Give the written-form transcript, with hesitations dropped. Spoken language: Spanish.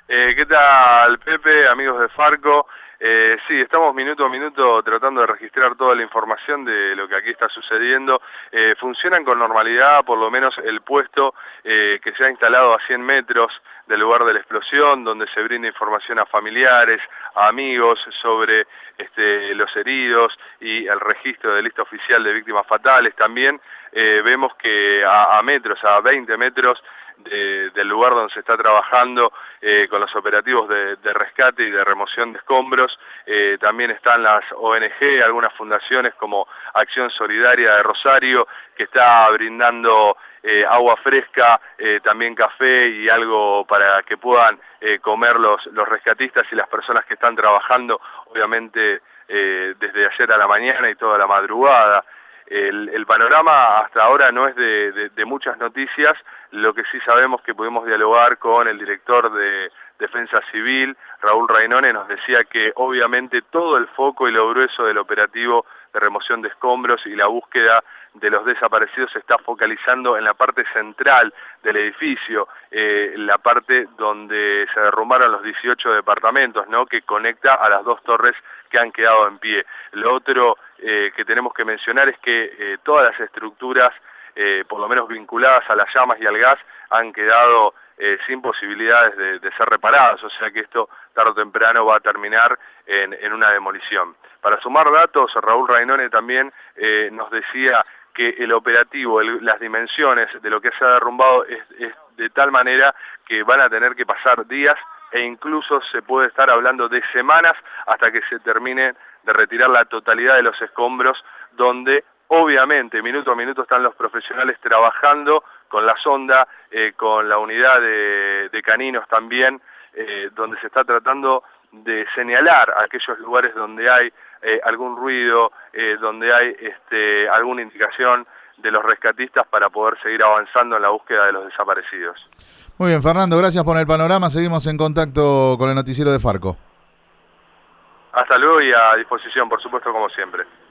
¿Qué tal, Pepe, amigos de Farco? Sí, estamos minuto a minuto tratando de registrar toda la información de lo que aquí está sucediendo. Funcionan con normalidad, por lo menos el puesto que se ha instalado a 100 metros del lugar de la explosión, donde se brinda información a familiares, a amigos sobre los heridos y el registro de lista oficial de víctimas fatales. También vemos que a metros, a 20 metros, del lugar donde se está trabajando con los operativos de rescate y de remoción de escombros. También están las ONG, algunas fundaciones como Acción Solidaria de Rosario, que está brindando agua fresca, también café y algo para que puedan comer los rescatistas y las personas que están trabajando, obviamente desde ayer a la mañana y toda la madrugada. El panorama hasta ahora no es de muchas noticias. Lo que sí sabemos que pudimos dialogar con el director de Defensa Civil, Raúl Rainone, nos decía que obviamente todo el foco y lo grueso del operativo de remoción de escombros y la búsqueda de los desaparecidos se está focalizando en la parte central del edificio, la parte donde se derrumbaron los 18 departamentos, ¿no?, que conecta a las dos torres que han quedado en pie. Lo otro que tenemos que mencionar es que todas las estructuras, por lo menos vinculadas a las llamas y al gas, han quedado sin posibilidades de ser reparadas, o sea que esto tarde o temprano va a terminar en una demolición. Para sumar datos, Raúl Rainone también nos decía que el operativo, las dimensiones de lo que se ha derrumbado es de tal manera que van a tener que pasar días e incluso se puede estar hablando de semanas hasta que se termine de retirar la totalidad de los escombros, donde obviamente minuto a minuto están los profesionales trabajando con la sonda, con la unidad de caninos también, donde se está tratando de señalar aquellos lugares donde hay algún ruido, donde hay alguna indicación de los rescatistas para poder seguir avanzando en la búsqueda de los desaparecidos. Muy bien, Fernando, gracias por el panorama. Seguimos en contacto con el noticiero de Farco. Hasta luego y a disposición, por supuesto, como siempre.